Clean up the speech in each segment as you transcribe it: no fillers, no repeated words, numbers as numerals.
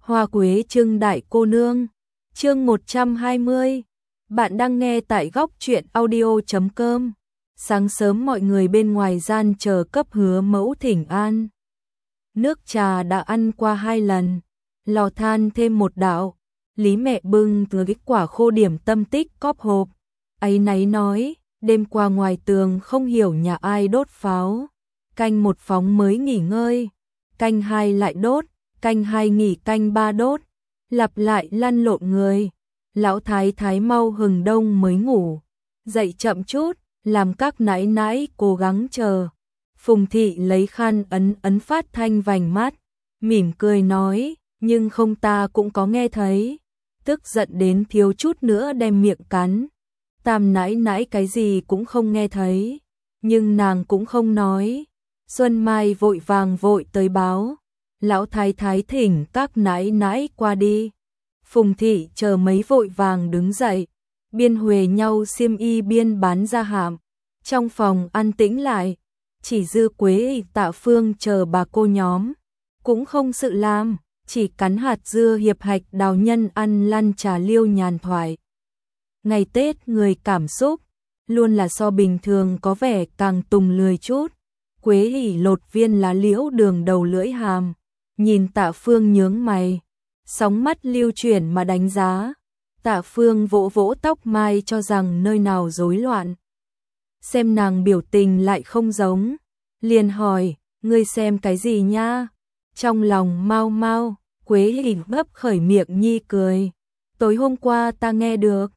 Hoa quế trưng đại cô nương, chương 120. Bạn đang nghe tại góc truyện audio.com. Sáng sớm mọi người bên ngoài gian chờ cấp hứa mẫu thỉnh an. Nước trà đã ăn qua 2 lần, lò than thêm một đạo. Lý mẹ bưng từ cái quả khô điểm tâm tích cóp hộp. Áy náy nói, đêm qua ngoài tường không hiểu nhà ai đốt pháo. Canh 1 phóng mới nghỉ ngơi, canh 2 lại đốt, canh 2 nghỉ, canh 3 đốt, lặp lại lăn lộn người. Lão thái thái mau hừng đông mới ngủ, dậy chậm chút, làm các nãi nãi cố gắng chờ. Phùng thị lấy khăn ấn phát thanh vành mắt, mỉm cười nói, nhưng không, ta cũng có nghe thấy. Tức giận đến thiếu chút nữa đem miệng cắn. Tam nãi nãi cái gì cũng không nghe thấy, nhưng nàng cũng không nói. Xuân Mai vội vàng vội tới báo, lão thái thái thỉnh các nãi nãi qua đi. Phùng thị chờ mấy vội vàng đứng dậy, biên huề nhau xiêm y biên bán ra hạm. Trong phòng an tĩnh lại, chỉ dư Quế, Tạ Phương chờ bà cô nhóm, cũng không sự làm, chỉ cắn hạt dưa hiệp hạch đào nhân ăn lăn trà liêu nhàn thoại. Ngày Tết người cảm xúc luôn là so bình thường có vẻ càng tùng lười chút. Quế hỉ lột viên lá liễu đường đầu lưỡi hàm, nhìn Tạ Phương nhướng mày, sóng mắt lưu chuyển mà đánh giá. Tạ Phương vỗ vỗ tóc mai cho rằng nơi nào rối loạn. Xem nàng biểu tình lại không giống, liền hỏi, ngươi xem cái gì nha? Trong lòng mau mau, Quế hỉ bấp khởi miệng nhi cười. Tối hôm qua ta nghe được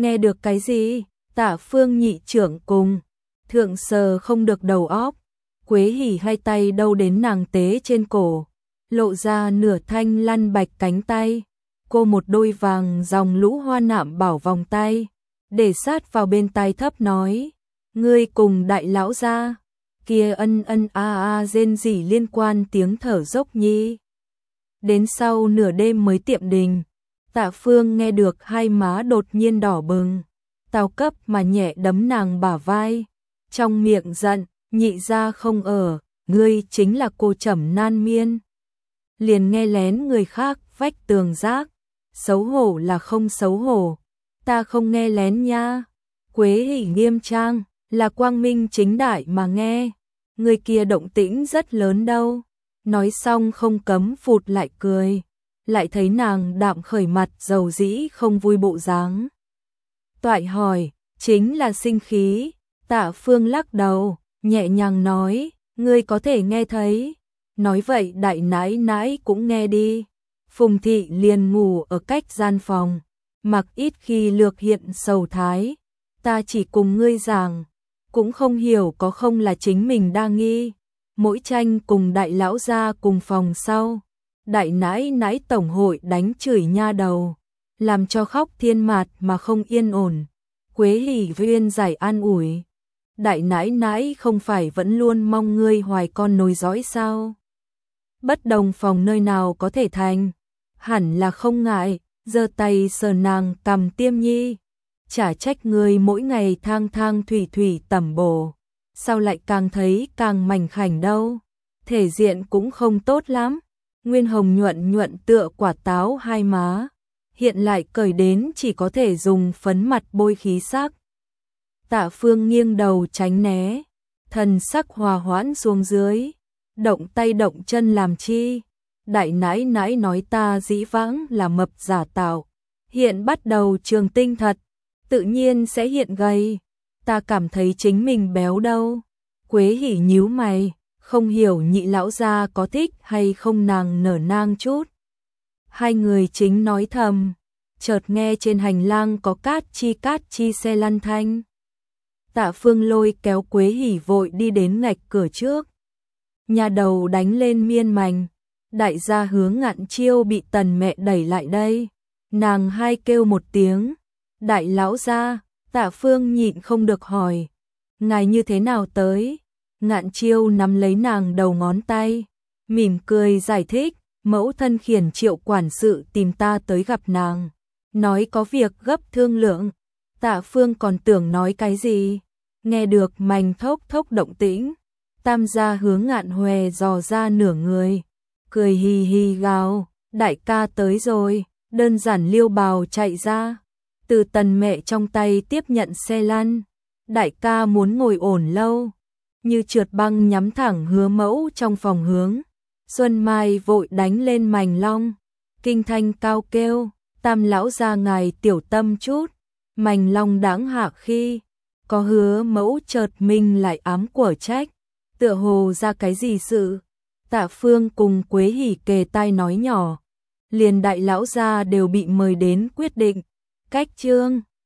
cái gì? Tạ Phương nhị trưởng cùng thượng sờ không được đầu óc. Quế hỉ hai tay đâu đến nàng tế trên cổ, lộ ra nửa thanh lăn bạch cánh tay. Cô một đôi vàng dòng lũ hoa nạm bảo vòng tay, để sát vào bên tai thấp nói, ngươi cùng đại lão gia kia ân ân a rên rỉ liên quan tiếng thở dốc nhi. Đến sau nửa đêm mới tiệm đình, Tạ Phương nghe được hai má đột nhiên đỏ bừng, tào cấp mà nhẹ đấm nàng bả vai, trong miệng giận, nhị gia không ở, ngươi chính là cô Trầm Nan Miên. Liền nghe lén người khác vách tường rác, xấu hổ là không xấu hổ, ta không nghe lén nha. Quế hỉ nghiêm trang, là quang minh chính đại mà nghe, người kia động tĩnh rất lớn đâu. Nói xong không cấm phụt lại cười, lại thấy nàng đạm khởi mặt dầu dĩ không vui bộ dáng. Toại hỏi, chính là sinh khí. Tạ Phương lắc đầu, nhẹ nhàng nói, ngươi có thể nghe thấy. Nói vậy đại nãi nãi cũng nghe đi. Phùng thị liền ngủ ở cách gian phòng, mặc ít khi lược hiện sầu thái. Ta chỉ cùng ngươi giảng, cũng không hiểu có không là chính mình đang nghi. Mỗi tranh cùng đại lão gia cùng phòng sau, đại nãi nãi tổng hội đánh chửi nha đầu, làm cho khóc thiên mạt mà không yên ổn. Quế hỉ viên giải an ủi, đại nãi nãi không phải vẫn luôn mong ngươi hoài con nối dõi sao? Bất đồng phòng nơi nào có thể thành, hẳn là không ngại. Giơ tay sờ nàng cằm tiêm nhi, chả trách ngươi mỗi ngày thang thang thủy thủy tẩm bổ, sao lại càng thấy càng mảnh khảnh đâu, thể diện cũng không tốt lắm. Nguyên hồng nhuận nhuận tựa quả táo hai má, hiện lại cởi đến chỉ có thể dùng phấn mặt bôi khí sắc. Tạ Phương nghiêng đầu tránh né, thần sắc hòa hoãn xuống dưới, động tay động chân làm chi? Đại nãi nãi nói ta dĩ vãng là mập giả tạo, hiện bắt đầu trường tinh thật, tự nhiên sẽ hiện gầy. Ta cảm thấy chính mình béo đâu. Quế hỉ nhíu mày, không hiểu nhị lão gia có thích hay không. Nàng nở nang chút. Hai người chính nói thầm, chợt nghe trên hành lang có cát chi xe lăn thanh. Tạ Phương lôi kéo Quế hỉ vội đi đến ngạch cửa trước. Nhà đầu đánh lên miên mành, đại gia Hướng Ngạn Chiêu bị Tần mẹ đẩy lại đây. Nàng hai kêu một tiếng, đại lão gia. Tạ Phương nhịn không được hỏi, ngài như thế nào tới? Ngạn Chiêu nắm lấy nàng đầu ngón tay, mỉm cười giải thích, mẫu thân khiển Triệu quản sự tìm ta tới gặp nàng, nói có việc gấp thương lượng. Tạ Phương còn tưởng nói cái gì, nghe được mành thốc thốc động tĩnh, tam gia Hướng Ngạn Hòe dò ra nửa người, cười hì hì gào, đại ca tới rồi, đơn giản liêu bào chạy ra. Từ Tần mẹ trong tay tiếp nhận xe lăn, đại ca muốn ngồi ổn lâu, như trượt băng nhắm thẳng Hứa Mẫu trong phòng hướng. Xuân Mai vội đánh lên mành long, kinh thanh cao kêu, Tam lão gia ngài tiểu tâm chút. Mành long đãng hạ khi có Hứa Mẫu chợt mình lại ám của trách, tựa hồ ra cái gì sự. Tạ Phương cùng Quế Hỉ kề tai nói nhỏ, liền đại lão gia đều bị mời đến quyết định. Cách trương